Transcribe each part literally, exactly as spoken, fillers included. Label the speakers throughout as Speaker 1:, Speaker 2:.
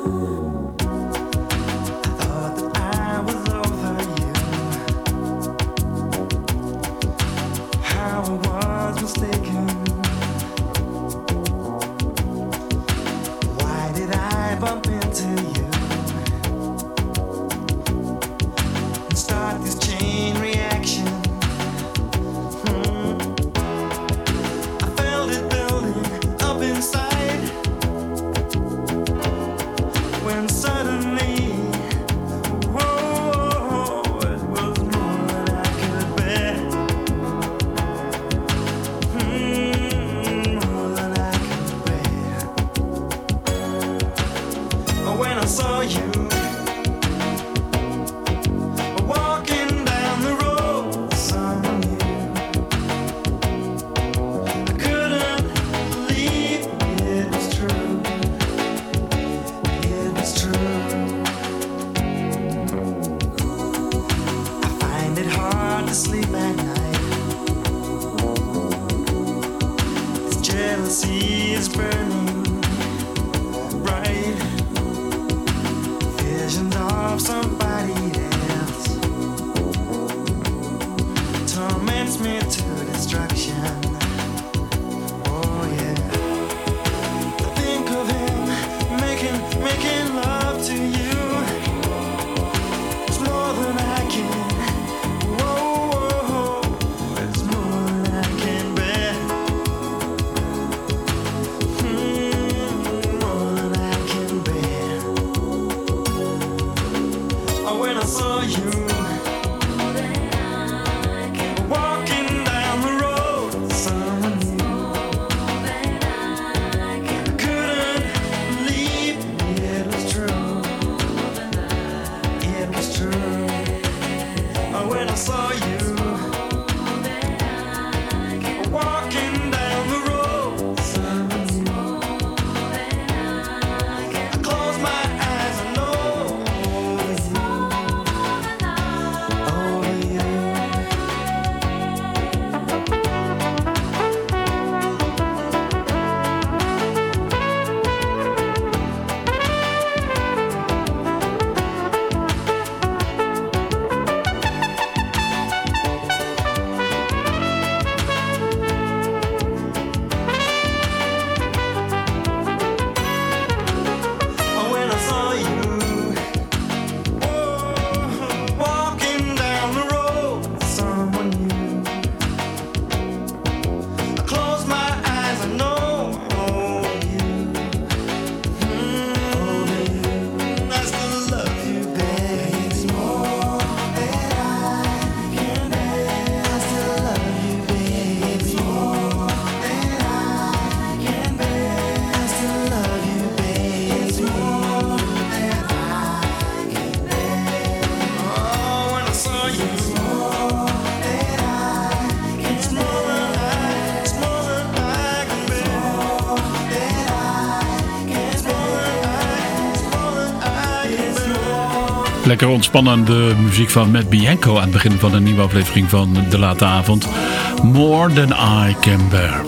Speaker 1: Lekker ontspannende muziek van Matt Bianco aan het begin van een nieuwe aflevering van De Late Avond. More Than I Can Bear.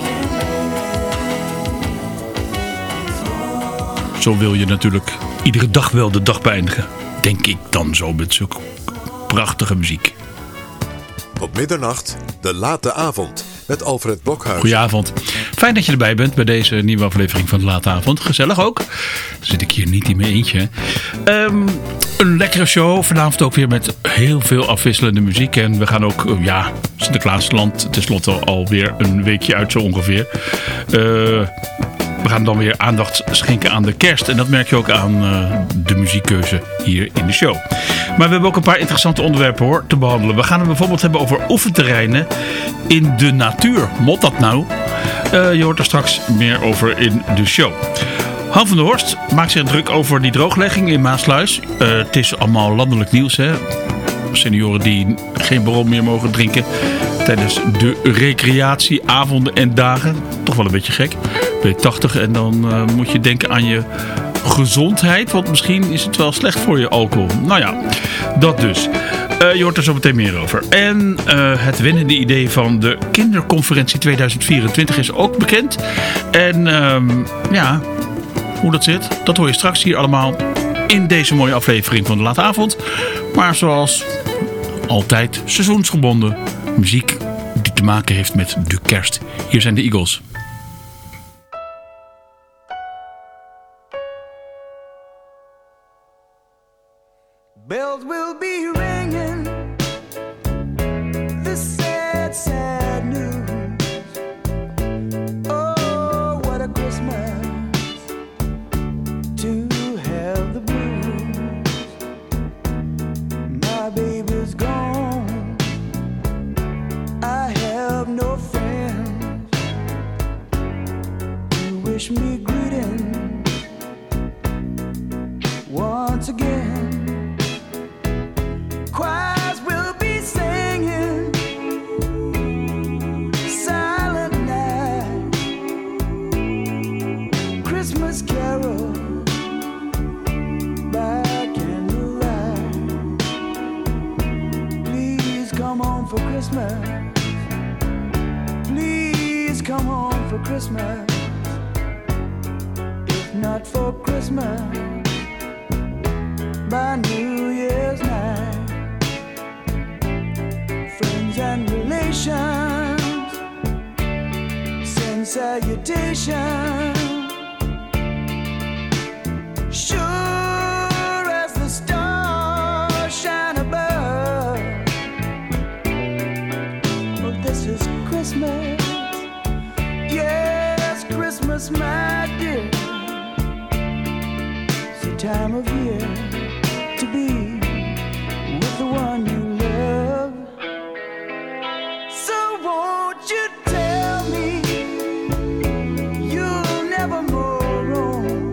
Speaker 1: Zo wil je natuurlijk iedere dag wel de dag beëindigen. Denk ik dan zo met zulke prachtige muziek.
Speaker 2: Op middernacht, De Late Avond met Alfred Blokhuis.
Speaker 1: Goedenavond. Fijn dat je erbij bent bij deze nieuwe aflevering van De Late Avond. Gezellig ook. Dan zit ik hier niet in mijn eentje. Um, een lekkere show. Vanavond ook weer met heel veel afwisselende muziek. En we gaan ook, ja, Sinterklaasland tenslotte alweer een weekje uit zo ongeveer. Uh, We gaan dan weer aandacht schenken aan de kerst. En dat merk je ook aan uh, de muziekkeuze hier in de show. Maar we hebben ook een paar interessante onderwerpen hoor, te behandelen. We gaan het bijvoorbeeld hebben over oefenterreinen in de natuur. Mot dat nou? Uh, je hoort er straks meer over in de show. Han van der Horst maakt zich druk over die drooglegging in Maasluis. Uh, het is allemaal landelijk nieuws, hè. Senioren die geen bron meer mogen drinken tijdens de recreatieavonden en dagen. Toch wel een beetje gek. Ben je tachtig en dan uh, moet je denken aan je gezondheid. Want misschien is het wel slecht voor je alcohol. Nou ja, dat dus. Uh, je hoort er zo meteen meer over. En uh, het winnende idee van de kinderconferentie tweeduizend vierentwintig is ook bekend. En um, ja, Hoe dat zit, dat hoor je straks hier allemaal in deze mooie aflevering van de Late Avond. Maar zoals altijd seizoensgebonden muziek die te maken heeft met de kerst. Hier zijn de Eagles.
Speaker 3: Bells will be ringing, the sad, sad news. Oh, what a Christmas to have the blues. My baby's gone, I have no friends to wish me greeting once again. Choirs will be singing Silent Night, Christmas carol by candlelight. Please come home for Christmas. Please come home for Christmas. If not for Christmas, by New Year's night. And relations send salutations. Sure as the stars shine above. Oh, this is Christmas. Yes, Christmas, my dear. It's the time of year to be with the one you love. Won't you tell me you'll never more roam?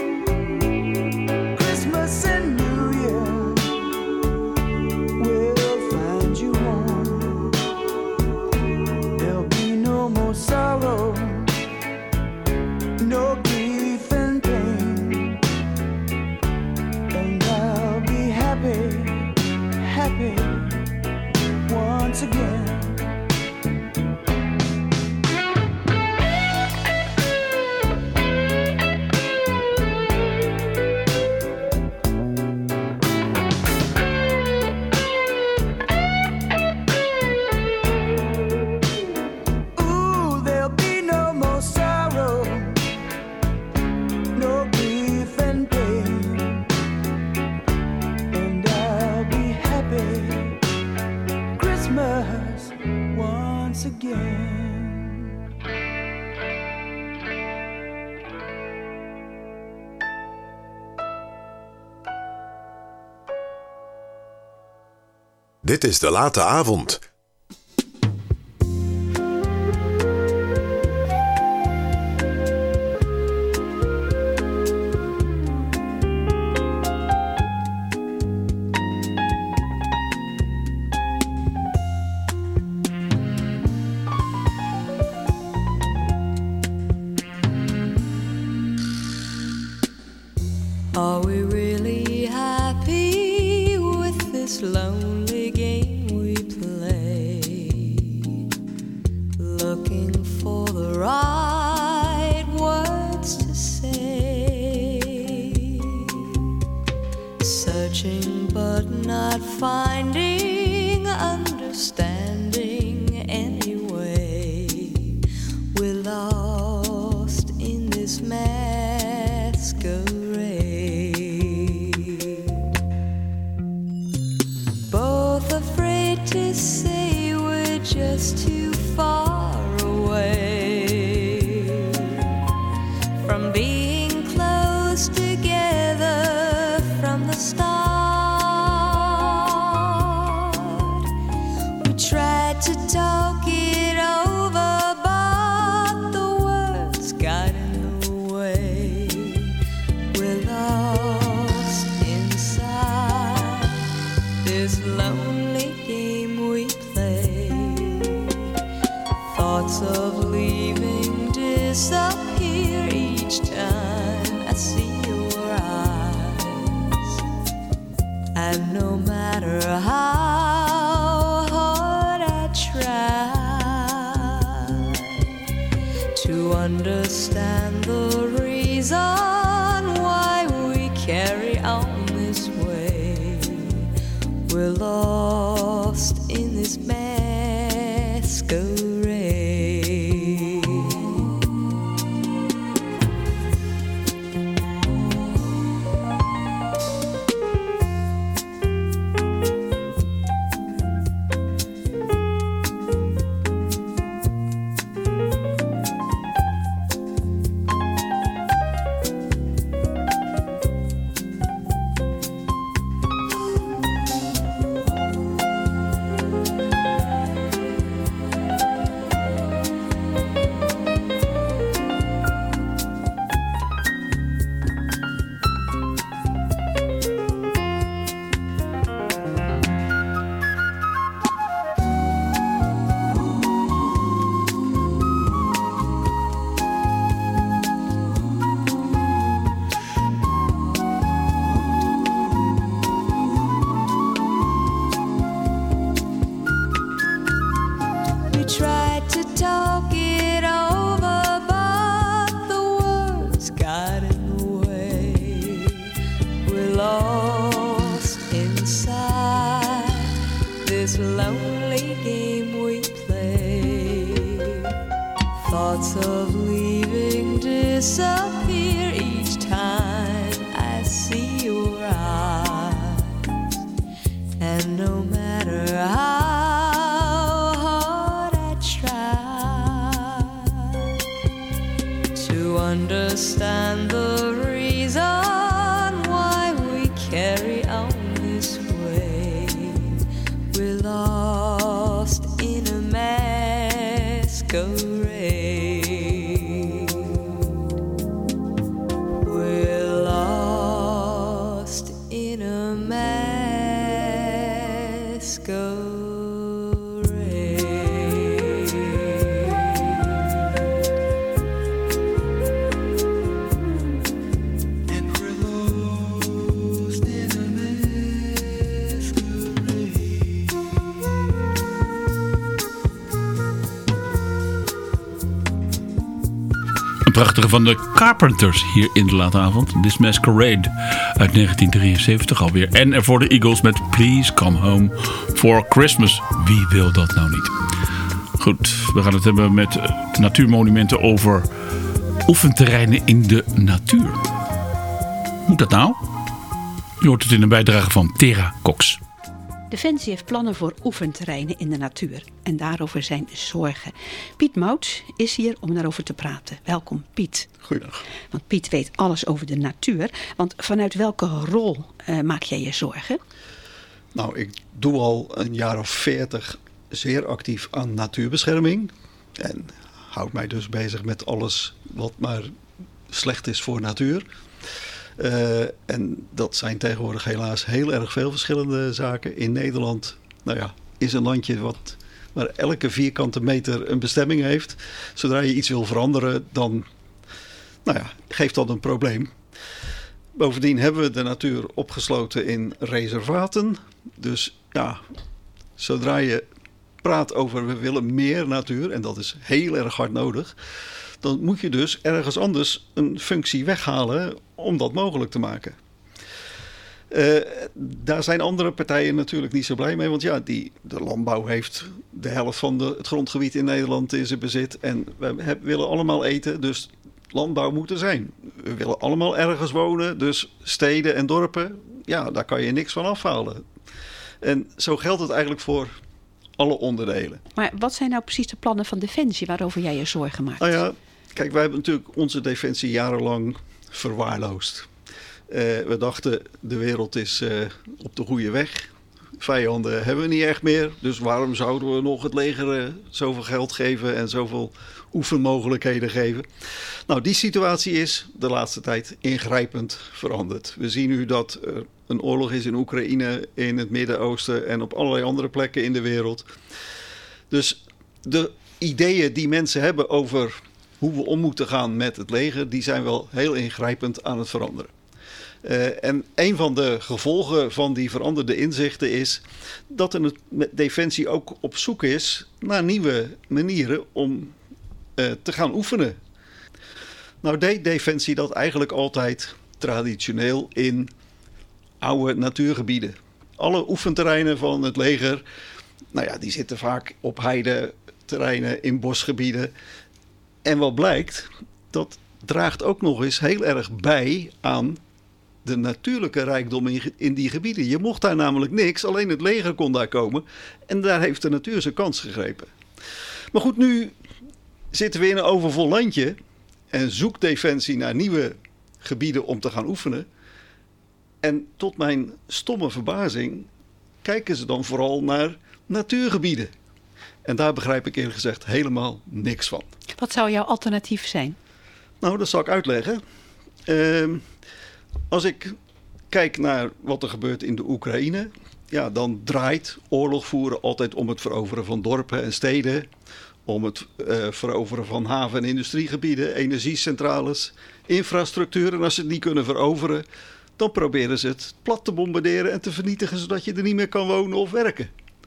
Speaker 3: Christmas and New Year will find you home. There'll be no more sorrow, no grief and pain, and I'll be happy, happy once again.
Speaker 2: Dit is de Late Avond.
Speaker 4: Are we really happy with this lonely game we play? Looking for the right words to say, searching but not finding understanding anyway. We're lost in this masquerade. To say we're just too far away from being close together from the start. We tried to talk it over, but the words got in the way. We're lost inside this lonely game we play. Thoughts of leaving disappear each time I see your eyes. And no matter how hard I try to understand the reason carry on this way. We're lost in this masquerade.
Speaker 5: Understand the reason why we carry on this way. We're lost in a masquerade. We're lost in a masquerade.
Speaker 1: Een prachtige van de Carpenters hier in de late avond. This Masquerade uit negentien drieënzeventig alweer. En ervoor de Eagles met Please Come Home for Christmas. Wie wil dat nou niet? Goed, we gaan het hebben met natuurmonumenten over oefenterreinen in de natuur. Moet dat nou? Je hoort het in een bijdrage van Tera Cox.
Speaker 6: Defensie heeft plannen voor oefenterreinen in de natuur. En daarover zijn zorgen. Piet Mouts is hier om daarover te praten. Welkom Piet.
Speaker 7: Goeiedag.
Speaker 6: Want Piet weet alles over de natuur. Want vanuit welke rol uh, maak jij je zorgen?
Speaker 7: Nou, ik doe al een jaar of veertig zeer actief aan natuurbescherming. En houd mij dus bezig met alles wat maar slecht is voor natuur. Uh, en dat zijn tegenwoordig helaas heel erg veel verschillende zaken. In Nederland, nou ja, is een landje wat waar elke vierkante meter een bestemming heeft. Zodra je iets wil veranderen, dan nou ja, geeft dat een probleem. Bovendien hebben we de natuur opgesloten in reservaten. Dus ja, zodra je praat over we willen meer natuur, en dat is heel erg hard nodig, dan moet je dus ergens anders een functie weghalen om dat mogelijk te maken. Uh, daar zijn andere partijen natuurlijk niet zo blij mee. Want ja, die, de landbouw heeft de helft van de, het grondgebied in Nederland in zijn bezit. En we heb, willen allemaal eten, dus landbouw moet er zijn. We willen allemaal ergens wonen, dus steden en dorpen, ja, daar kan je niks van afhalen. En zo geldt het eigenlijk voor alle onderdelen. Maar
Speaker 6: wat zijn nou precies de plannen van Defensie waarover jij je zorgen maakt?
Speaker 7: Nou ja, kijk, wij hebben natuurlijk onze Defensie jarenlang verwaarloosd. Uh, we dachten, de wereld is uh, op de goede weg. Vijanden hebben we niet echt meer. Dus waarom zouden we nog het leger uh, zoveel geld geven en zoveel oefenmogelijkheden geven? Nou, die situatie is de laatste tijd ingrijpend veranderd. We zien nu dat er een oorlog is in Oekraïne, in het Midden-Oosten en op allerlei andere plekken in de wereld. Dus de ideeën die mensen hebben over hoe we om moeten gaan met het leger, die zijn wel heel ingrijpend aan het veranderen. Uh, en een van de gevolgen van die veranderde inzichten is dat er met Defensie ook op zoek is naar nieuwe manieren om uh, te gaan oefenen. Nou deed Defensie dat eigenlijk altijd traditioneel in oude natuurgebieden. Alle oefenterreinen van het leger, nou ja, die zitten vaak op heideterreinen, in bosgebieden. En wat blijkt, dat draagt ook nog eens heel erg bij aan de natuurlijke rijkdom in, in die gebieden. Je mocht daar namelijk niks, alleen het leger kon daar komen. En daar heeft de natuur zijn kans gegrepen. Maar goed, nu zitten we in een overvol landje en zoekt Defensie naar nieuwe gebieden om te gaan oefenen. En tot mijn stomme verbazing kijken ze dan vooral naar natuurgebieden. En daar begrijp ik eerlijk gezegd helemaal niks van.
Speaker 6: Wat zou jouw alternatief zijn?
Speaker 7: Nou, dat zal ik uitleggen. Uh, als ik kijk naar wat er gebeurt in de Oekraïne, ja, dan draait oorlog voeren altijd om het veroveren van dorpen en steden, om het uh, veroveren van haven- en industriegebieden, energiecentrales, infrastructuur. En als ze het niet kunnen veroveren, dan proberen ze het plat te bombarderen en te vernietigen, zodat je er niet meer kan wonen of werken.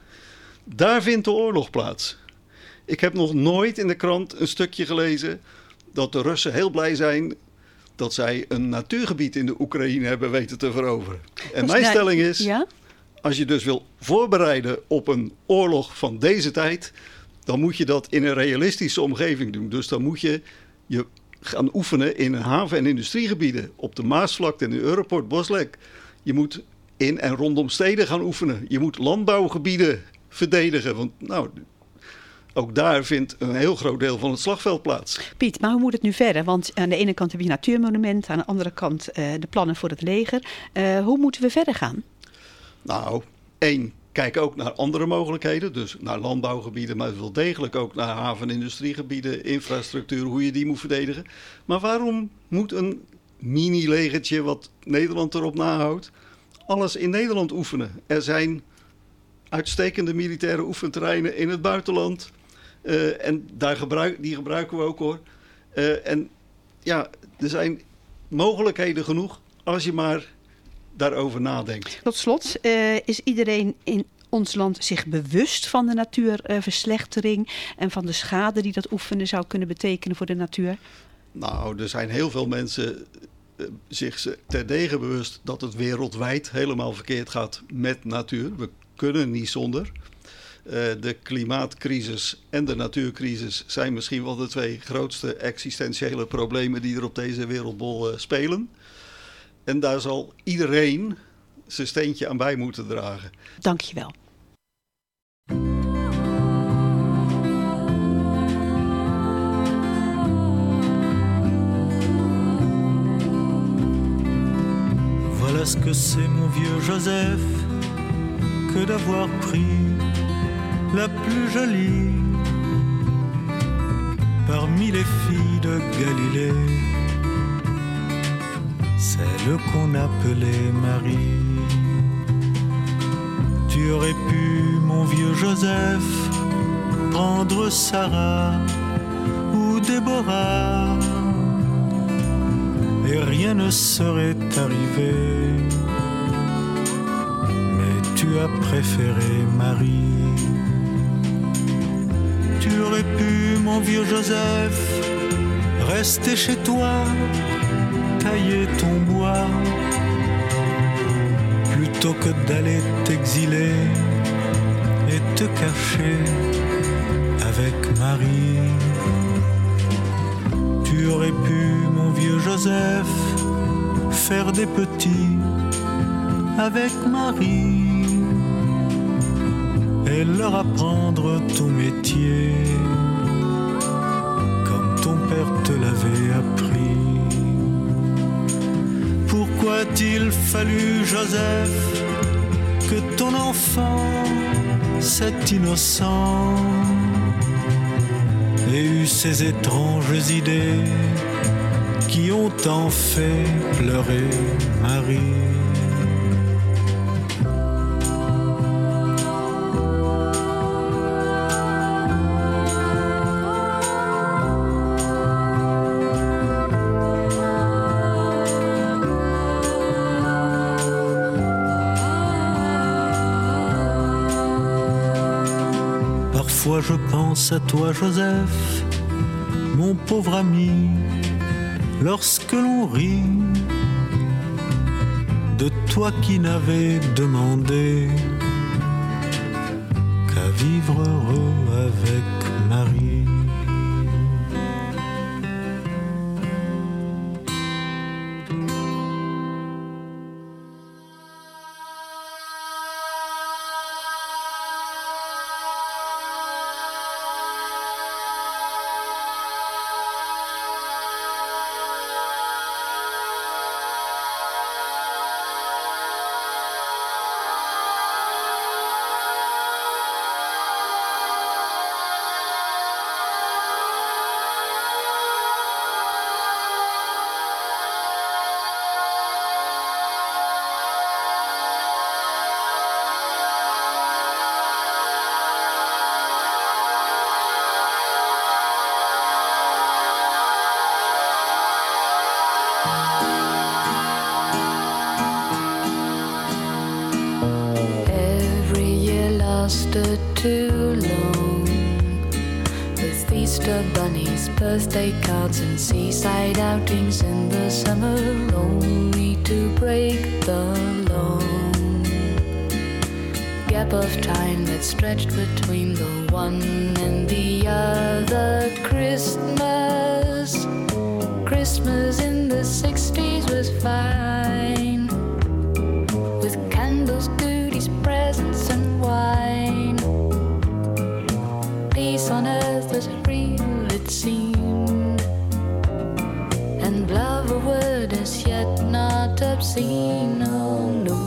Speaker 7: Daar vindt de oorlog plaats. Ik heb nog nooit in de krant een stukje gelezen dat de Russen heel blij zijn dat zij een natuurgebied in de Oekraïne hebben weten te veroveren. En mijn stelling is, ja? Als je dus wil voorbereiden op een oorlog van deze tijd, dan moet je dat in een realistische omgeving doen. Dus dan moet je je gaan oefenen in haven- en industriegebieden, op de Maasvlakte en de Europort, Boslek. Je moet in en rondom steden gaan oefenen. Je moet landbouwgebieden verdedigen, want nou, ook daar vindt een heel groot deel van het slagveld plaats.
Speaker 6: Piet, maar hoe moet het nu verder? Want aan de ene kant heb je natuurmonumenten, aan de andere kant uh, de plannen voor het leger. Uh, hoe moeten we verder gaan?
Speaker 7: Nou, één, kijk ook naar andere mogelijkheden. Dus naar landbouwgebieden, maar wel degelijk ook naar haven- en industriegebieden, infrastructuur, hoe je die moet verdedigen. Maar waarom moet een mini-legertje wat Nederland erop nahoudt, alles in Nederland oefenen? Er zijn uitstekende militaire oefenterreinen in het buitenland. Uh, en daar gebruik, die gebruiken we ook hoor. Uh, en ja, er zijn mogelijkheden genoeg als je maar daarover nadenkt.
Speaker 6: Tot slot, uh, is iedereen in ons land zich bewust van de natuurverslechtering en van de schade die dat oefenen zou kunnen betekenen voor de natuur?
Speaker 7: Nou, er zijn heel veel mensen uh, zich terdege bewust dat het wereldwijd helemaal verkeerd gaat met natuur. We kunnen niet zonder. Uh, de klimaatcrisis en de natuurcrisis zijn misschien wel de twee grootste existentiële problemen die er op deze wereldbol uh, spelen. En daar zal iedereen zijn steentje aan bij moeten dragen.
Speaker 6: Dank je wel.
Speaker 3: Voilà ce que c'est mon vieux Joseph, que d'avoir pris la plus jolie parmi les filles de Galilée, celle qu'on appelait Marie. Tu aurais pu, mon vieux Joseph, prendre Sarah ou Déborah, et rien ne serait arrivé. Tu as préféré Marie. Tu aurais pu, mon vieux Joseph, rester chez toi, tailler ton bois, plutôt que d'aller t'exiler et te cacher avec Marie. Tu aurais pu, mon vieux Joseph, faire des petits avec Marie et leur apprendre ton métier comme ton père te l'avait appris. Pourquoi a-t-il fallu, Joseph, que ton enfant, cet innocent, ait eu ces étranges idées qui ont tant fait pleurer Marie? Parfois je pense à toi, Joseph, mon pauvre ami, lorsque l'on rit de toi qui n'avais demandé qu'à vivre heureux avec Marie.
Speaker 5: Too long with Easter bunnies, birthday cards and seaside outings in the summer, only to break the long gap of time that stretched between the one and the other Christmas. Christmas in the sixties was fine, with candles, goodies, presents and wine. Peace on earth was real, it seemed, and love a word as yet not obscene, oh no.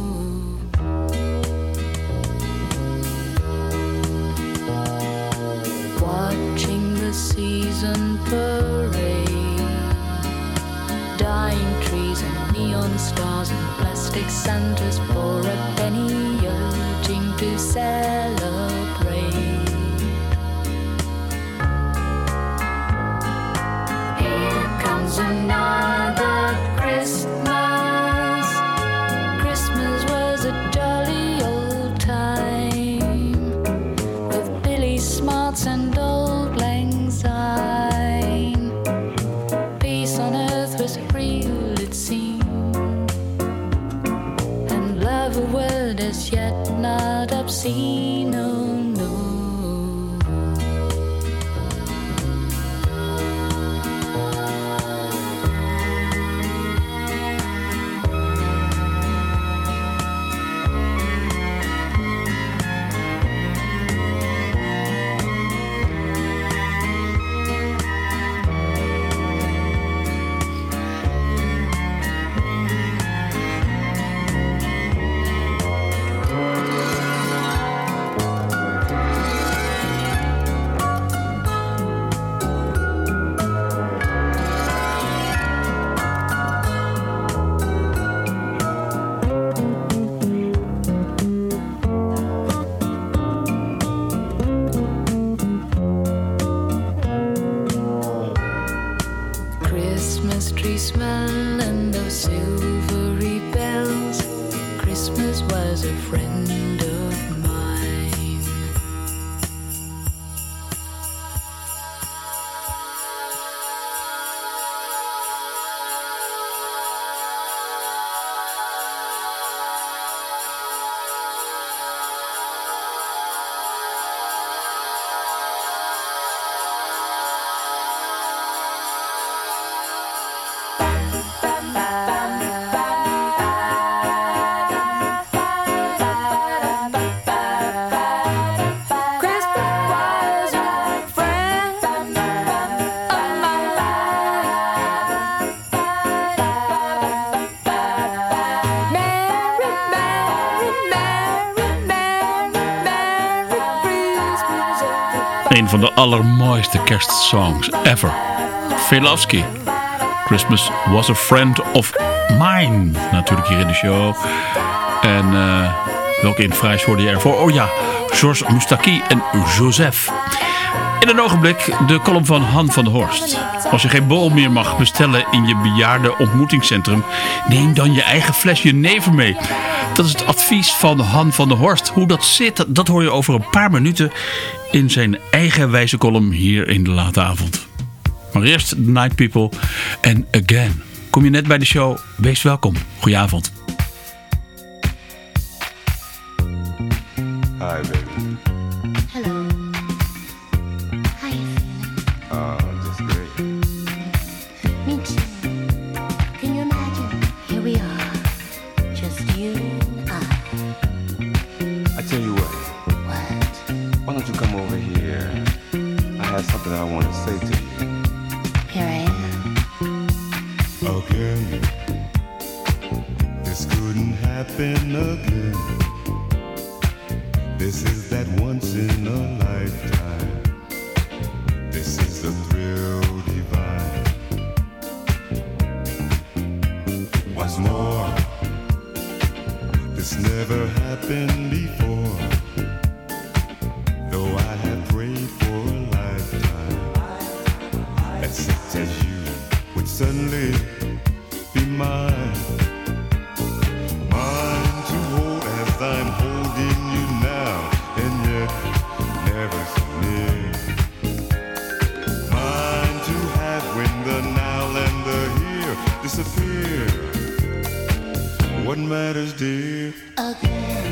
Speaker 5: Watching the season parade, dying trees and neon stars and plastic Santas for a penny, urging to celebrate. Another Christmas. Christmas was a jolly old time, with Billy Smarts and Old Lang Syne. Peace on earth was real, it seemed, and love a word as yet not obscene, oh no. Smell and those silvery bells. Christmas was a friend of mine.
Speaker 1: Een van de allermooiste kerstsongs ever. Velofsky. Christmas was a friend of mine. Natuurlijk hier in de show. En uh, welke in Fries hoorde je ervoor? Oh ja, Georges Moustaki en Joseph. In een ogenblik de column van Han van der Horst. Als je geen borrel meer mag bestellen in je bejaarde ontmoetingscentrum, neem dan je eigen fles jenever mee. Dat is het advies van Han van der Horst. Hoe dat zit, dat hoor je over een paar minuten in zijn eigen wijze column hier in de late avond. Maar eerst The Night People en Again. Kom je net bij de show? Wees welkom. Goedenavond.
Speaker 5: you and I.
Speaker 8: I tell you what.
Speaker 5: What?
Speaker 8: Why don't you come over here? I have something I want to say to you.
Speaker 5: Here I am.
Speaker 3: Again, this couldn't happen again. This is that once in a lifetime. This is the thrill divine. What's more, this never happened before. Though I have prayed for a lifetime that such as you would suddenly be mine. Mine to hold as I'm holding you now, and yet never so near. Mine to have when the now and the here disappear. What matters, dear?
Speaker 5: Again,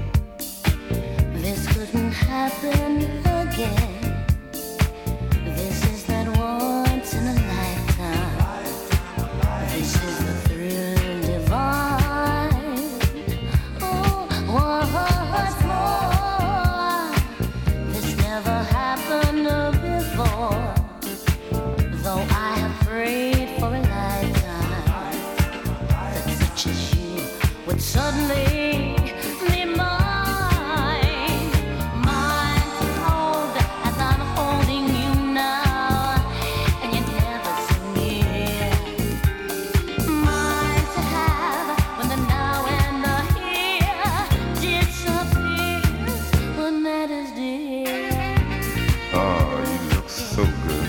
Speaker 5: this couldn't happen again. This is that once in a lifetime. This is the thrill divine. Oh, what's more, this never happened before. Though I have prayed for a lifetime that such as you would suddenly be mine. Mine to hold as I'm holding you now, and you're never so near. Mine to have when the now and the here disappears. What matters, dear?
Speaker 8: Oh, you look so good.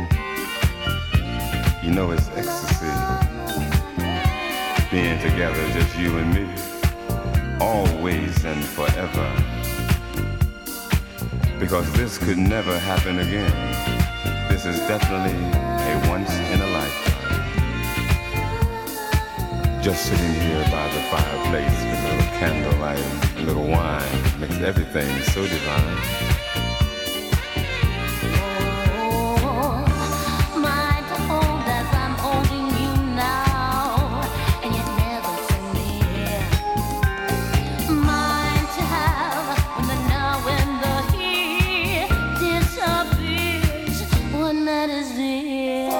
Speaker 8: You know it's ecstasy. Being together, just you and me. Always and forever. Because this could never happen again. This is definitely a once in a lifetime. Just sitting here by the fireplace with a little candlelight, a little wine, makes everything so divine.
Speaker 5: Mine to hold as I'm holding you now, and you're never so near. Mine to have when the now and the here disappears. What matters, dear?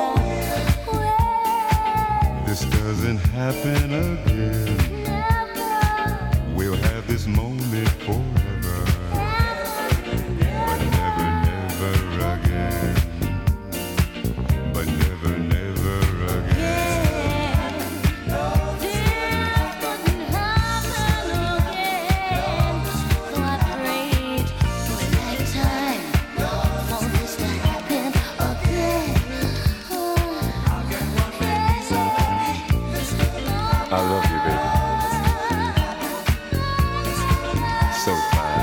Speaker 3: This doesn't happen again. We'll have this moment forever, but never, never again. But never, never again.
Speaker 5: This couldn't happen again. So I prayed for a lifetime for this to happen again.
Speaker 8: I love you, baby. So fine.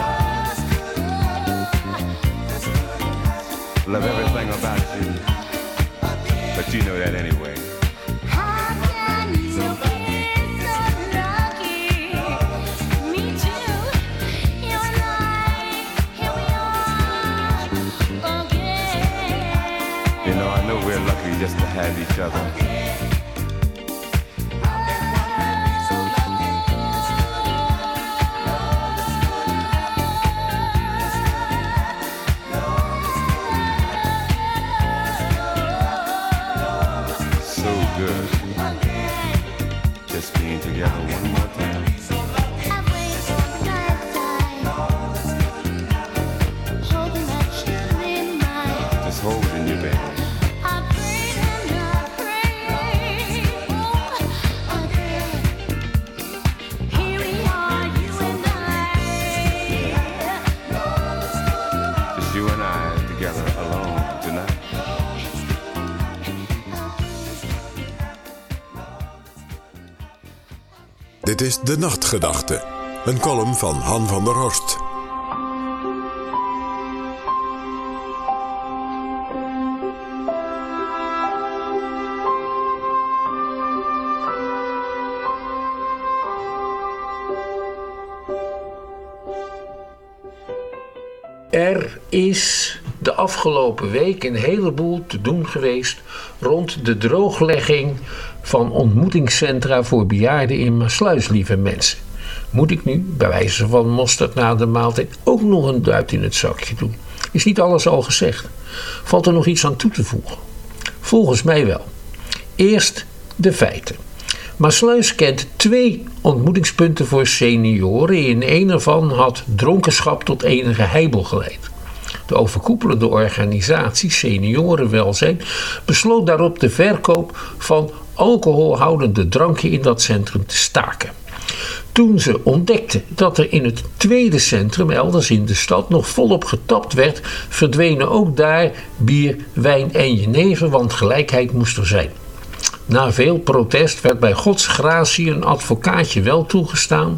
Speaker 8: Love everything about you. But you know that anyway.
Speaker 5: How can you be so lucky? Me too. You and I, here we are again.
Speaker 8: You know, I know we're lucky just to have each other. So good. Just being together one more time.
Speaker 5: I've waited for a lifetime, hoping that you'd be mine.
Speaker 8: Just holding you, baby.
Speaker 5: I prayed and I prayed, oh, again. Here we are, you and I.
Speaker 8: Just you and I together alone tonight.
Speaker 2: Dit is De Nachtgedachte, een column van Han van der Horst.
Speaker 9: Er is de afgelopen week een heleboel te doen geweest rond de drooglegging van ontmoetingscentra voor bejaarden in Maassluis, lieve mensen. Moet ik nu, bij wijze van mosterd na de maaltijd, ook nog een duit in het zakje doen? Is niet alles al gezegd? Valt er nog iets aan toe te voegen? Volgens mij wel. Eerst de feiten. Maassluis kent twee ontmoetingspunten voor senioren. In een ervan had dronkenschap tot enige heibel geleid. De overkoepelende organisatie Seniorenwelzijn besloot daarop de verkoop van alcoholhoudende dranken in dat centrum te staken. Toen ze ontdekten dat er in het tweede centrum, elders in de stad, nog volop getapt werd, verdwenen ook daar bier, wijn en jenever, want gelijkheid moest er zijn. Na veel protest werd bij Gods gratie een advocaatje wel toegestaan,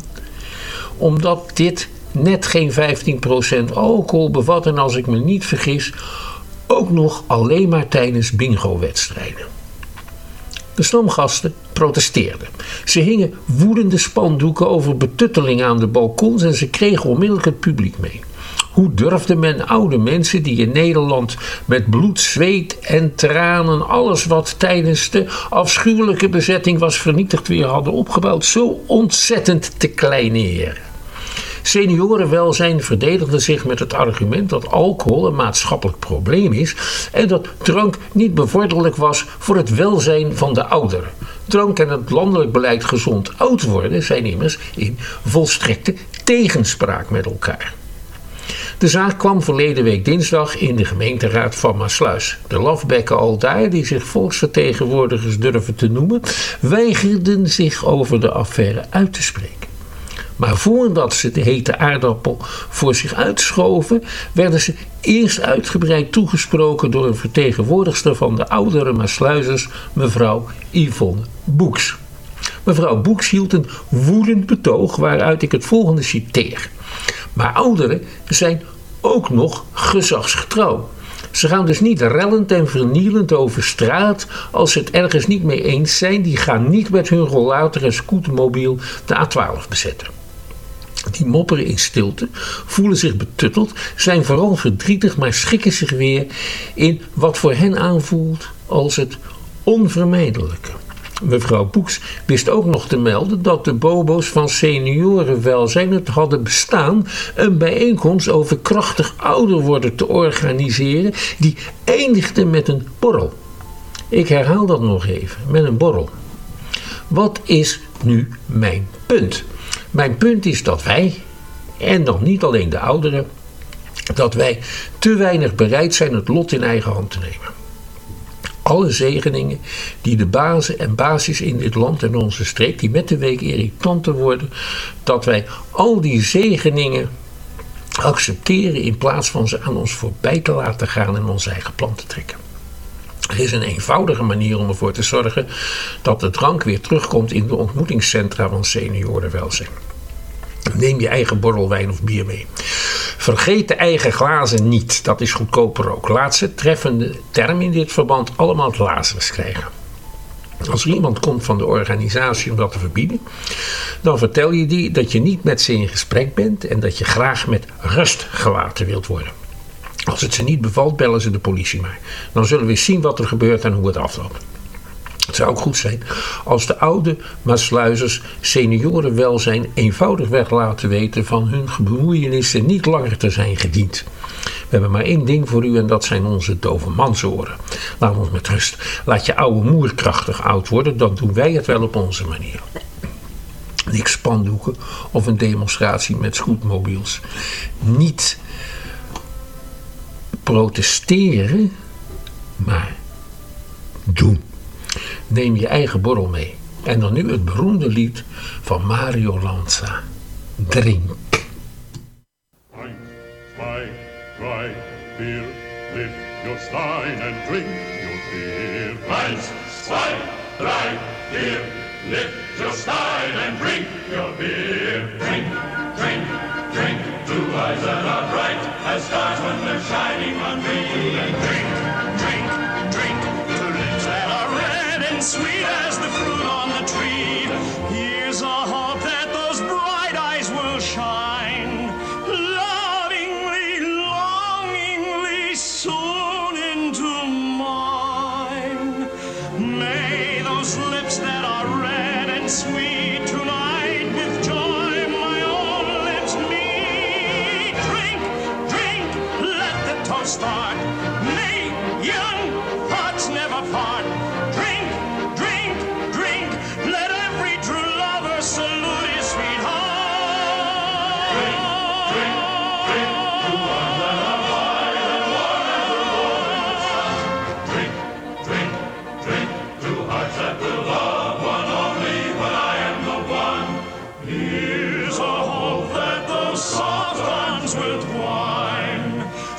Speaker 9: omdat dit net geen vijftien procent alcohol bevat en, als ik me niet vergis, ook nog alleen maar tijdens bingo-wedstrijden. De stamgasten protesteerden. Ze hingen woedende spandoeken over betutteling aan de balkons en ze kregen onmiddellijk het publiek mee. Hoe durfde men oude mensen die in Nederland met bloed, zweet en tranen alles wat tijdens de afschuwelijke bezetting was vernietigd weer hadden opgebouwd, zo ontzettend te kleineren? Seniorenwelzijn verdedigde zich met het argument dat alcohol een maatschappelijk probleem is en dat drank niet bevorderlijk was voor het welzijn van de ouderen. Drank en het landelijk beleid gezond oud worden zijn immers in volstrekte tegenspraak met elkaar. De zaak kwam verleden week dinsdag in de gemeenteraad van Maassluis. De lafbekken al daar, die zich volksvertegenwoordigers durven te noemen, weigerden zich over de affaire uit te spreken. Maar voordat ze de hete aardappel voor zich uitschoven, werden ze eerst uitgebreid toegesproken door een vertegenwoordigster van de oudere Maassluizers, mevrouw Yvonne Boeks. Mevrouw Boeks hield een woedend betoog waaruit ik het volgende citeer. Maar ouderen zijn ook nog gezagsgetrouw. Ze gaan dus niet rellend en vernielend over straat als ze het ergens niet mee eens zijn. Die gaan niet met hun rollator en scootermobiel de A twaalf bezetten. Die mopperen in stilte, voelen zich betutteld, zijn vooral verdrietig, maar schikken zich weer in wat voor hen aanvoelt als het onvermijdelijke. Mevrouw Boeks wist ook nog te melden dat de bobo's van Seniorenwelzijn het hadden bestaan een bijeenkomst over krachtig ouder worden te organiseren, die eindigde met een borrel. Ik herhaal dat nog even, met een borrel. Wat is nu mijn punt? Mijn punt is dat wij, en dan niet alleen de ouderen, dat wij te weinig bereid zijn het lot in eigen hand te nemen. Alle zegeningen die de bazen en basis in dit land en onze streek, die met de week irritanter worden, dat wij al die zegeningen accepteren in plaats van ze aan ons voorbij te laten gaan en ons eigen plan te trekken. Er is een eenvoudige manier om ervoor te zorgen dat de drank weer terugkomt in de ontmoetingscentra van seniorenwelzijn. Neem je eigen borrel wijn of bier mee. Vergeet de eigen glazen niet, dat is goedkoper ook. Laat ze, treffende term in dit verband, allemaal het Lazarus krijgen. Als er iemand komt van de organisatie om dat te verbieden, dan vertel je die dat je niet met ze in gesprek bent en dat je graag met rust gelaten wilt worden. Als het ze niet bevalt, bellen ze de politie maar. Dan zullen we eens zien wat er gebeurt en hoe het afloopt. Het zou ook goed zijn als de oude Maassluizers seniorenwelzijn eenvoudigweg laten weten van hun bemoeienissen niet langer te zijn gediend. We hebben maar één ding voor u en dat zijn onze dove mansoren. Laat ons met rust. Laat je oude moer krachtig oud worden, dan doen wij het wel op onze manier. Niks spandoeken of een demonstratie met scootmobiels. Niet protesteren, maar doen. Neem je eigen borrel mee. En dan nu het beroemde lied van Mario Lanza. Drink.
Speaker 3: Eins, zwei, drei, vier, lift your stein and drink your beer. Eins, zwei, drei, vier, lift your stein and drink your beer. Drink, drink, drink, two eyes that are bright as stars when they're shining on me. And drink, drink, drink, two lips that are red and sweet as the fruit on the tree. Here's a hope that those bright eyes will shine, lovingly, longingly soon into mine. May those lips that are red and sweet tonight with joy
Speaker 10: start. May young hearts never part. Drink, drink, drink. Let every true lover salute his sweetheart. Drink, drink, drink. To one that are wide and warm as the morning sun. Drink, drink, drink. To hearts that will love one only when I am the one. Here's a hope that those soft arms will twine.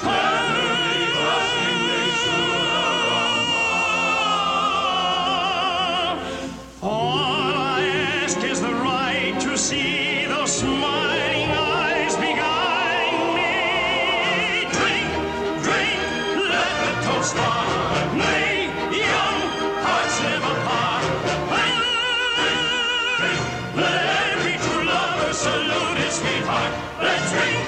Speaker 10: All I ask is the right to see those smiling eyes beguile me. Drink, drink, let the toast start. May young hearts never part. Drink, let every true lover salute his sweetheart. Let's drink.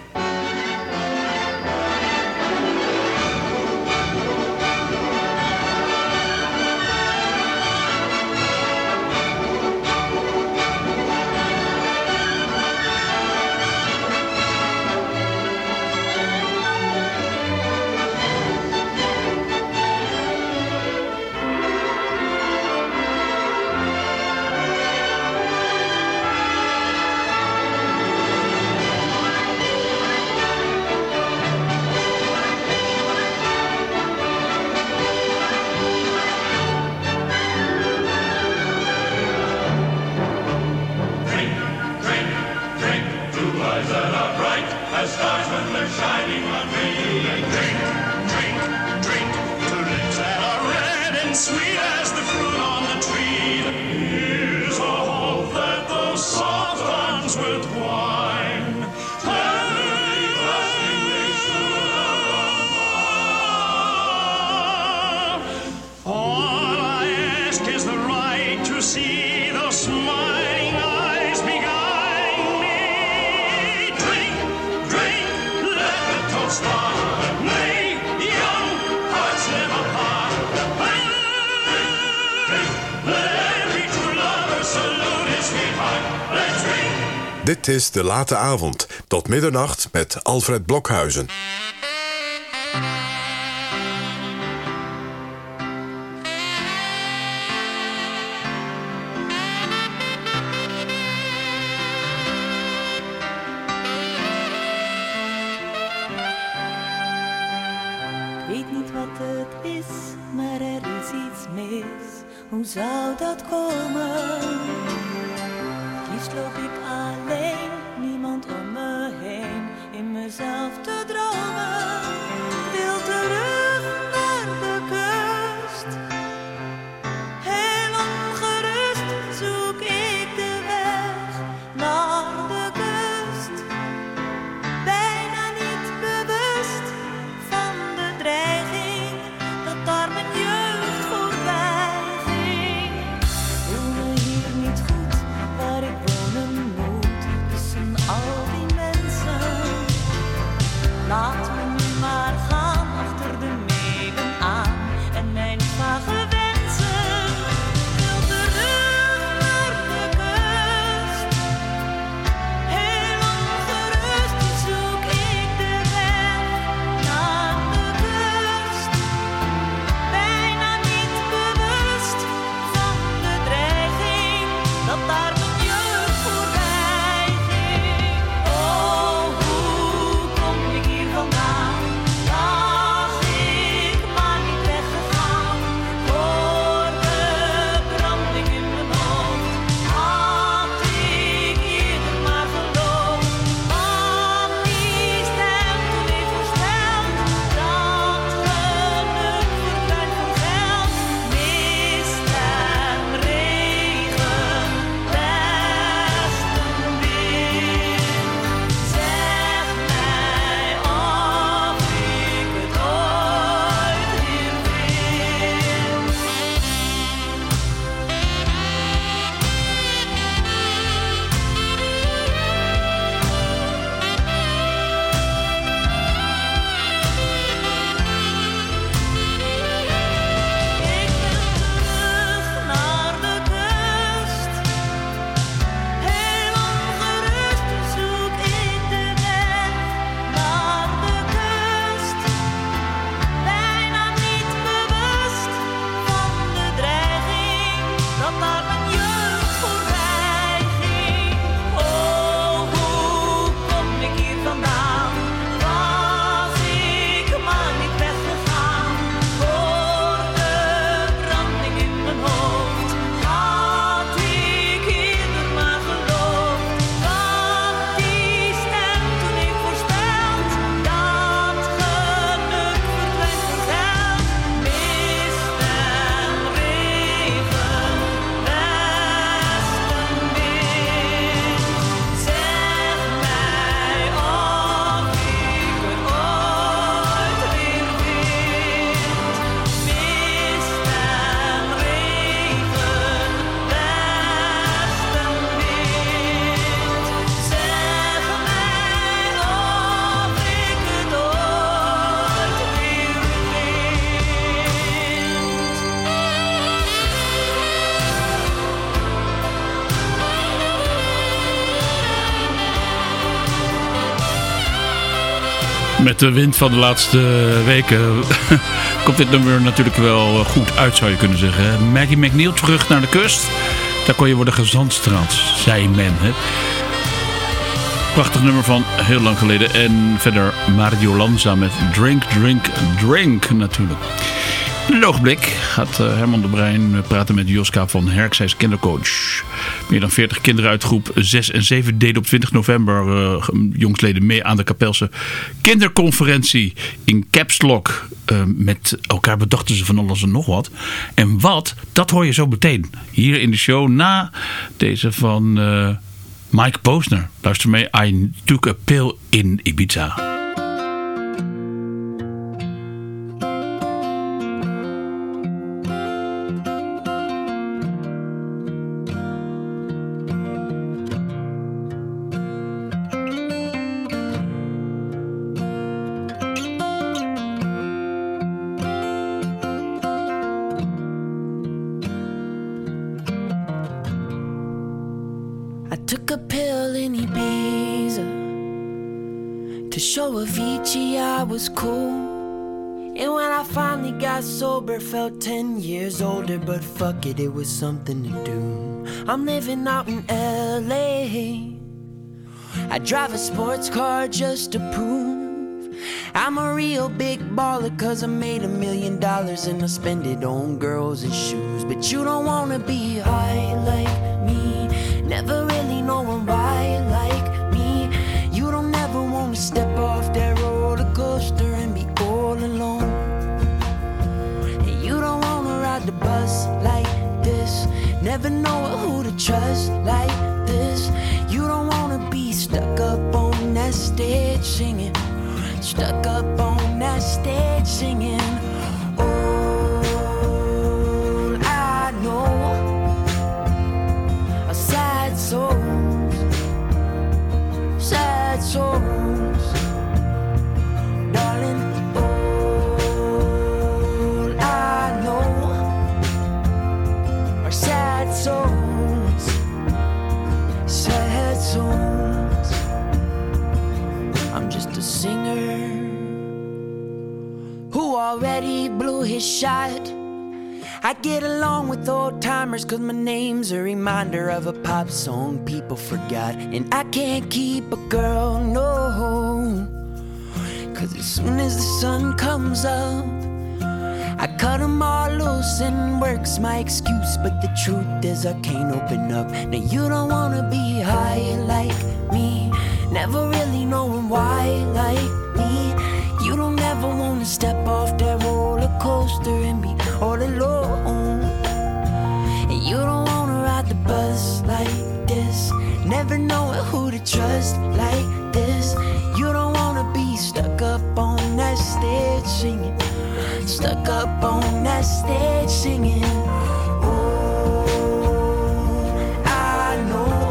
Speaker 10: As stars when they're shining on me. Drink, drink, drink, to lips that are red and sweet as the fruit on the tree. Here's a hope that those soft arms will twine. All I ask is the right to see those smiling eyes beguile me. Drink, drink, let the toast start. May young hearts never part. Drink, let every true lover salute his sweetheart. Let's drink.
Speaker 2: Dit is De Late Avond, tot middernacht met Alfred Blokhuizen.
Speaker 11: Ik weet niet wat het is, maar er is iets mis. Hoe zou dat komen? Liefst loop ik alleen, niemand om me heen, in mezelf te dromen. Ik wil terug naar de kust. Heel ongerust zoek ik de weg naar de kust. Bijna niet bewust van de dreiging dat daar mijn jeugd voorbij ging. Ik voel me hier niet goed, waar ik wonen
Speaker 1: Met de wind van de laatste weken komt dit nummer natuurlijk wel goed uit, zou je kunnen zeggen. Maggie McNeil terug naar de kust. Daar kon je worden gezandstraald, zei men. Hè? Prachtig nummer van heel lang geleden. En verder Mario Lanza met Drink, Drink, Drink natuurlijk. In een ogenblik gaat Herman de Bruin praten met Joska van Herk. Zij is kindercoach. Meer dan veertig kinderen uit groep zes en zeven deden op twintig november uh, jongsleden mee aan de Kapelse kinderconferentie in Caps Lock. Uh, met elkaar bedachten ze van alles en nog wat. En wat, dat hoor je zo meteen. Hier in de show na deze van uh, Mike Posner. Luister mee, I Took a Pill in Ibiza.
Speaker 12: Was cool, and when I finally got sober, felt ten years older. But fuck it, it was something to do. I'm living out in L A. I drive a sports car just to prove I'm a real big baller, cause I made a million dollars and I spend it on girls and shoes. But you don't wanna be high like me, never really knowing why like me. You don't ever wanna step off that roller coaster and be all alone. And you don't wanna ride the bus like this, never know who to trust like this. You don't wanna be stuck up on that stage singing, stuck up on that stage singing. All I know are sad souls, sad souls. Already blew his shot. I get along with old timers cause my name's a reminder of a pop song people forgot. And I can't keep a girl, no, cause as soon as the sun comes up I cut them all loose and work's my excuse. But the truth is I can't open up. Now you don't wanna be high like me, never really knowing why like me. You don't ever wanna step off that roller coaster and be all alone. And you don't wanna ride the bus like this, never know who to trust like this. You don't wanna be stuck up on that stage singing, stuck up on that stage singing. Oh, I know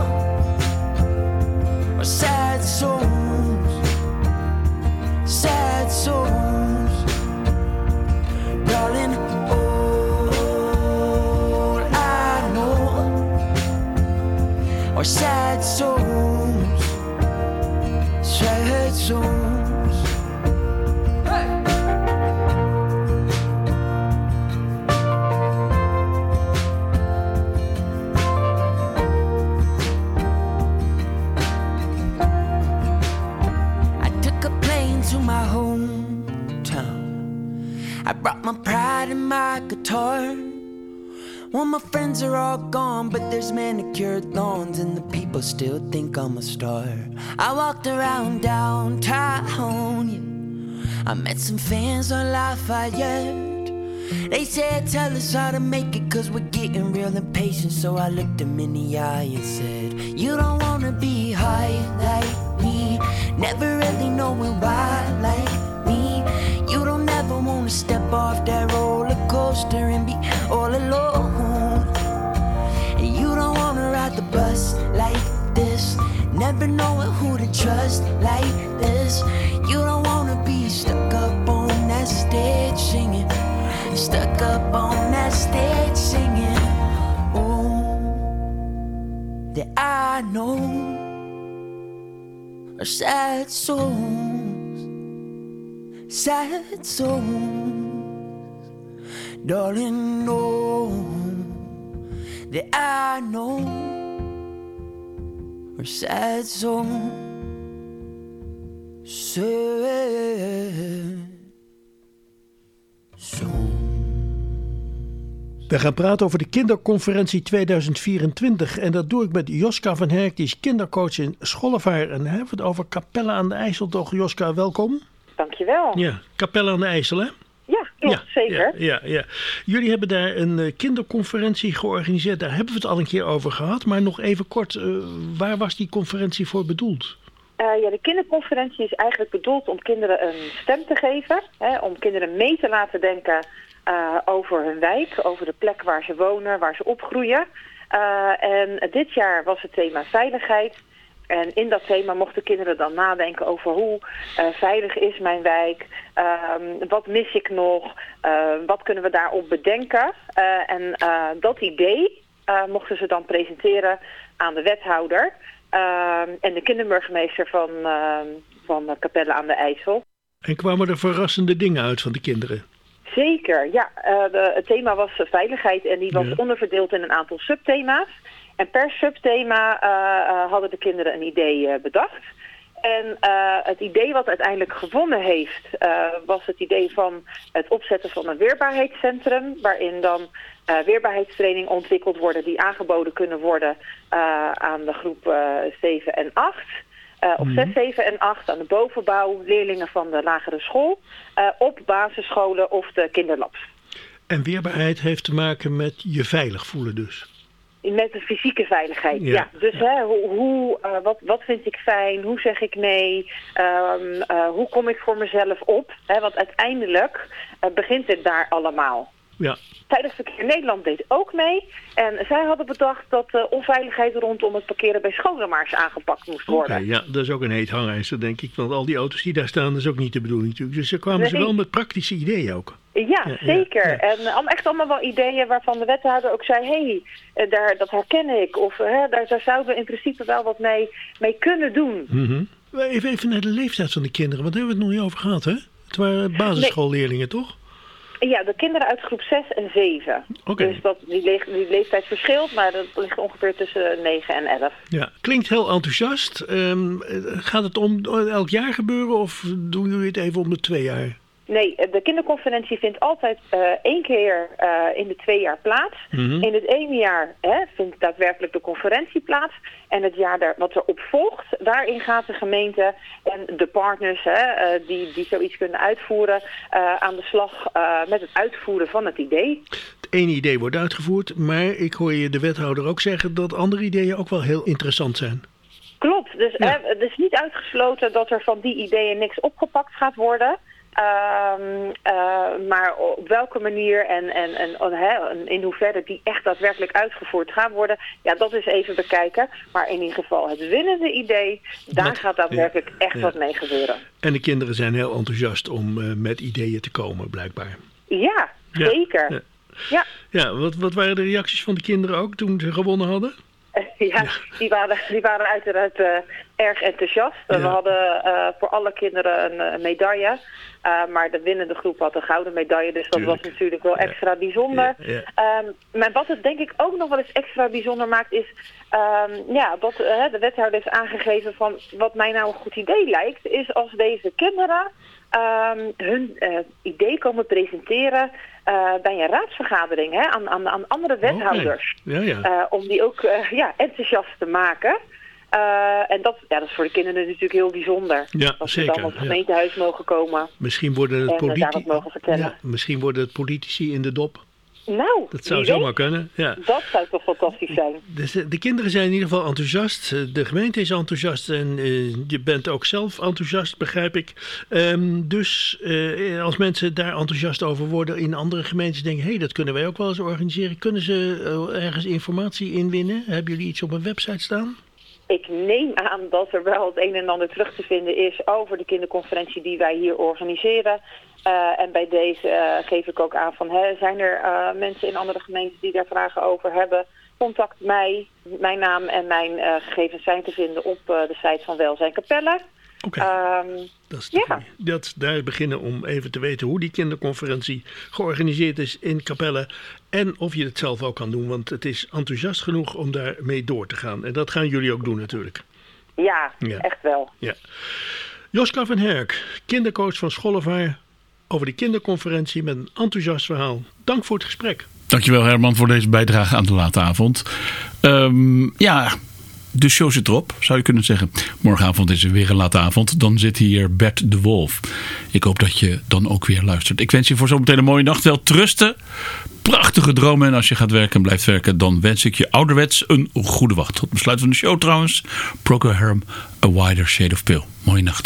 Speaker 12: a sad soul, sad souls, darling. All I know are sad souls, sad souls. Hey. My hometown, I brought my pride and my guitar. Well, my friends are all gone, but there's manicured lawns and the people still think I'm a star. I walked around downtown, yeah. I met some fans on Lafayette. They said tell us how to make it cause we're getting real impatient. So I looked them in the eye and said, you don't wanna be high like me, never really knowing why like me. You don't ever wanna step off that roller coaster and be all alone. And you don't wanna ride the bus like this, never knowing who to trust like this. You don't wanna be stuck up on that stage singing, stuck up on that stage singing. Oh, that I know are sad souls, sad songs. Darling, know that I know are sad songs. Sad songs.
Speaker 13: We gaan praten over de kinderconferentie tweeduizend vierentwintig. En dat doe ik met Joska van Herk, die is kindercoach in Schollevaar. En dan hebben we het over Capelle aan de IJssel, toch? Joska, welkom.
Speaker 14: Dankjewel.
Speaker 13: Ja, Capelle aan de IJssel, hè?
Speaker 14: Ja, klopt, ja, zeker.
Speaker 13: Ja, ja, ja. Jullie hebben daar een uh, kinderconferentie georganiseerd. Daar hebben we het al een keer over gehad. Maar nog even kort, uh, waar was die conferentie voor bedoeld?
Speaker 14: Uh, ja, de kinderconferentie is eigenlijk bedoeld om kinderen een stem te geven. Hè, om kinderen mee te laten denken uh, over hun wijk, over de plek waar ze wonen, waar ze opgroeien. Uh, en dit jaar was het thema veiligheid. En in dat thema mochten kinderen dan nadenken over hoe uh, veilig is mijn wijk, uh, wat mis ik nog, uh, wat kunnen we daarop bedenken. Uh, en uh, dat idee uh, mochten ze dan presenteren aan de wethouder uh, en de kinderburgemeester van, uh, van Capelle aan de IJssel.
Speaker 13: En kwamen er verrassende dingen uit van de kinderen?
Speaker 14: Zeker, ja. Uh, de, het thema was uh, veiligheid en die was ja. onderverdeeld in een aantal subthema's. En per subthema uh, uh, hadden de kinderen een idee uh, bedacht. En uh, het idee wat uiteindelijk gewonnen heeft, uh, was het idee van het opzetten van een weerbaarheidscentrum. Waarin dan uh, weerbaarheidstraining ontwikkeld worden die aangeboden kunnen worden uh, aan de groep uh, zeven en acht. Uh, of
Speaker 13: Mm-hmm.
Speaker 14: zes, zeven en acht aan de bovenbouw, leerlingen van de lagere school. Uh, op basisscholen of de kinderlabs.
Speaker 13: En weerbaarheid heeft te maken met je veilig voelen dus?
Speaker 14: Met de fysieke veiligheid, ja.
Speaker 13: ja.
Speaker 14: ja. Dus ja. Hè, hoe, hoe, uh, wat, wat vind ik fijn? Hoe zeg ik nee? Um, uh, hoe kom ik voor mezelf op? Hè, want uiteindelijk uh, begint het daar allemaal.
Speaker 13: Ja.
Speaker 14: Veilig Verkeer Nederland deed ook mee. En zij hadden bedacht dat de onveiligheid rondom het parkeren bij scholen maar eens aangepakt moest worden.
Speaker 13: Okay, ja, dat is ook een heet hangijzer, denk ik. Want al die auto's die daar staan, dat is ook niet de bedoeling natuurlijk. Dus ze kwamen nee. ze wel met praktische ideeën ook.
Speaker 14: Ja, ja zeker. Ja, ja. En uh, echt allemaal wel ideeën waarvan de wethouder ook zei, hé, hey, daar, dat herken ik. Of uh, daar, daar zouden we in principe wel wat mee, mee kunnen doen.
Speaker 13: Mm-hmm. Even, even naar de leeftijd van de kinderen, want daar hebben we het nog niet over gehad, hè? Het waren basisschoolleerlingen, nee. toch?
Speaker 14: Ja, de kinderen uit groep zes en zeven.
Speaker 13: Okay.
Speaker 14: Dus dat, die, le- die leeftijd verschilt, maar dat ligt ongeveer tussen negen en elf.
Speaker 13: Ja, klinkt heel enthousiast. Um, gaat het om elk jaar gebeuren of doen jullie het even om de twee jaar?
Speaker 14: Nee, de kinderconferentie vindt altijd uh, één keer uh, in de twee jaar plaats. Mm-hmm. In het ene jaar hè, vindt daadwerkelijk de conferentie plaats. En het jaar daar, wat erop volgt, daarin gaat de gemeente en de partners hè, uh, die, die zoiets kunnen uitvoeren uh, aan de slag uh, met het uitvoeren van het idee.
Speaker 13: Het ene idee wordt uitgevoerd, maar ik hoor je de wethouder ook zeggen dat andere ideeën ook wel heel interessant zijn.
Speaker 14: Klopt, dus ja. hè, het is niet uitgesloten dat er van die ideeën niks opgepakt gaat worden. Um, uh, maar op welke manier en, en, en, en in hoeverre die echt daadwerkelijk uitgevoerd gaan worden, ja, dat is even bekijken. Maar in ieder geval het winnende idee, daar met, gaat daadwerkelijk ja, echt ja. wat mee gebeuren.
Speaker 13: En de kinderen zijn heel enthousiast om uh, met ideeën te komen, blijkbaar.
Speaker 14: Ja, ja. zeker.
Speaker 13: Ja,
Speaker 14: ja.
Speaker 13: ja wat, wat waren de reacties van de kinderen ook toen ze gewonnen hadden?
Speaker 14: Ja, ja, Die, waren, die waren uiteraard uh, erg enthousiast. Ja. We hadden uh, voor alle kinderen een, een medaille. Uh, maar de winnende groep had een gouden medaille. Dus dat Tuurlijk. was natuurlijk wel extra ja. bijzonder. Ja, ja. Um, maar wat het denk ik ook nog wel eens extra bijzonder maakt is... Um, ja, dat uh, de wethouder heeft aangegeven van... wat mij nou een goed idee lijkt... is als deze kinderen um, hun uh, idee komen presenteren... Uh, bij een raadsvergadering hè, aan, aan, aan andere wethouders.
Speaker 13: Oh, nee. ja, ja.
Speaker 14: Uh, om die ook uh, ja, enthousiast te maken. Uh, en dat, ja, dat is voor de kinderen natuurlijk heel bijzonder.
Speaker 13: Ja,
Speaker 14: dat
Speaker 13: zeker,
Speaker 14: ze dan op het gemeentehuis ja. mogen komen.
Speaker 13: Misschien worden het
Speaker 14: en
Speaker 13: politi-
Speaker 14: daar wat mogen vertellen.
Speaker 13: Ja, misschien worden het politici in de dop.
Speaker 14: Nou,
Speaker 13: dat zou zomaar kunnen. Ja.
Speaker 14: Dat zou toch fantastisch zijn.
Speaker 13: Dus de kinderen zijn in ieder geval enthousiast. De gemeente is enthousiast en uh, je bent ook zelf enthousiast, begrijp ik. Um, dus uh, als mensen daar enthousiast over worden in andere gemeentes denken... hé, hey, dat kunnen wij ook wel eens organiseren. Kunnen ze uh, ergens informatie inwinnen? Hebben jullie iets op een website staan?
Speaker 14: Ik neem aan dat er wel het een en ander terug te vinden is over de kinderconferentie die wij hier organiseren. Uh, en bij deze uh, geef ik ook aan van, hè, zijn er uh, mensen in andere gemeenten die daar vragen over hebben? Contact mij, mijn naam en mijn uh, gegevens zijn te vinden op uh, de site van Welzijn Capelle.
Speaker 13: Oké.
Speaker 14: Okay. Um,
Speaker 13: dat is de,
Speaker 14: ja.
Speaker 13: dat, daar beginnen om even te weten hoe die kinderconferentie georganiseerd is in Capelle. En of je het zelf ook kan doen, want het is enthousiast genoeg om daarmee door te gaan. En dat gaan jullie ook doen natuurlijk.
Speaker 14: Ja, ja. echt wel.
Speaker 13: Ja. Joska van Herk, kindercoach van Schollevaar, over die kinderconferentie met een enthousiast verhaal. Dank voor het gesprek.
Speaker 1: Dankjewel Herman voor deze bijdrage aan de late avond. Um, ja, de show zit erop, zou je kunnen zeggen. Morgenavond is er weer een late avond. Dan zit hier Bert de Wolf. Ik hoop dat je dan ook weer luistert. Ik wens je voor zometeen een mooie nacht. Wel trusten, prachtige dromen. En als je gaat werken en blijft werken, dan wens ik je ouderwets een goede wacht. Tot besluit van de show trouwens. Procol Harum, A Wider Shade of Pale. Mooie nacht.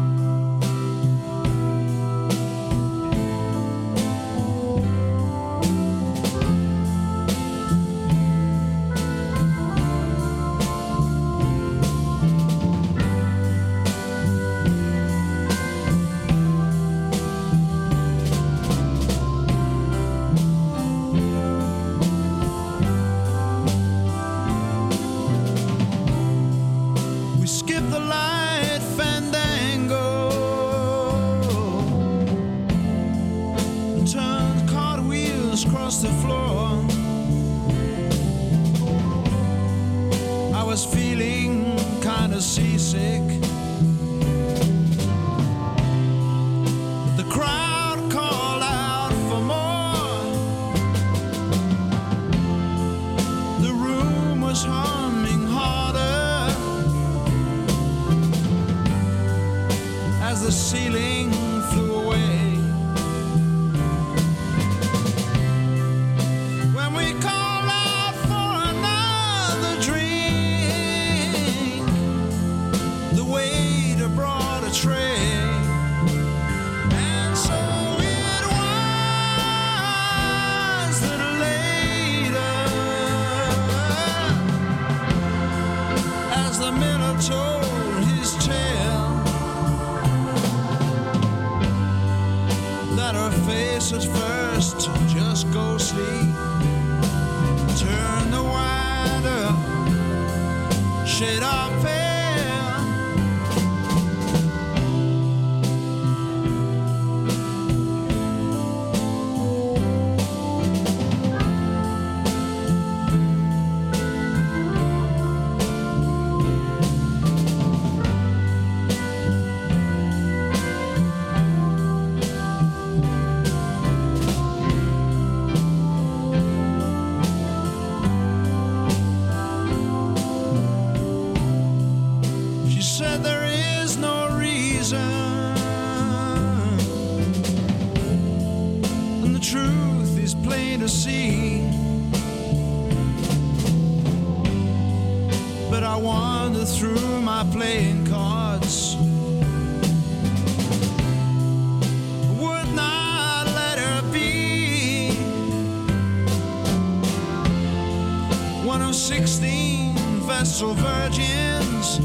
Speaker 15: Virgins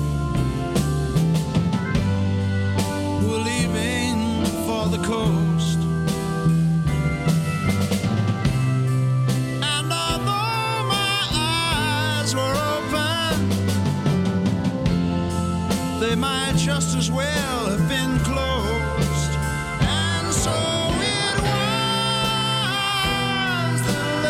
Speaker 15: were leaving for the coast, and although my eyes were open, they might just as well have been closed. And so it was that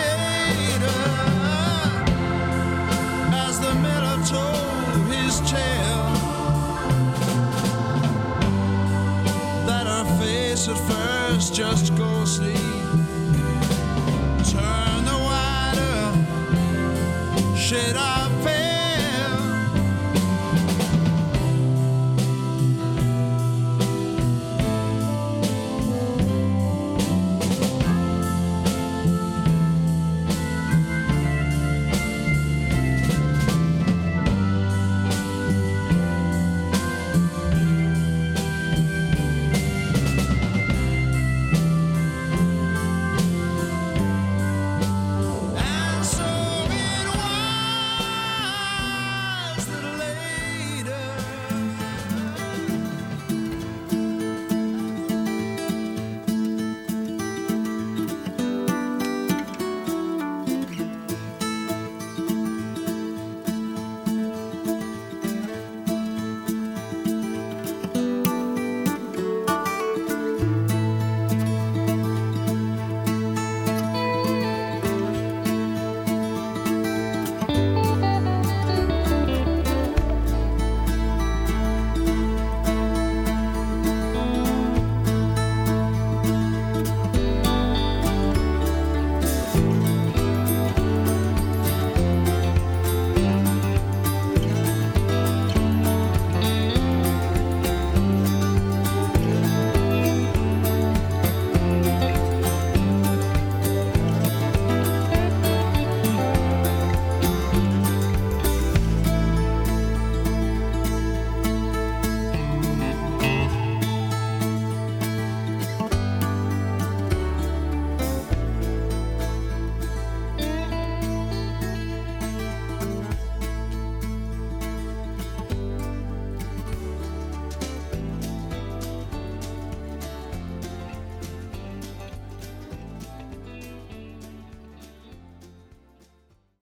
Speaker 15: later, as the miller told his tale,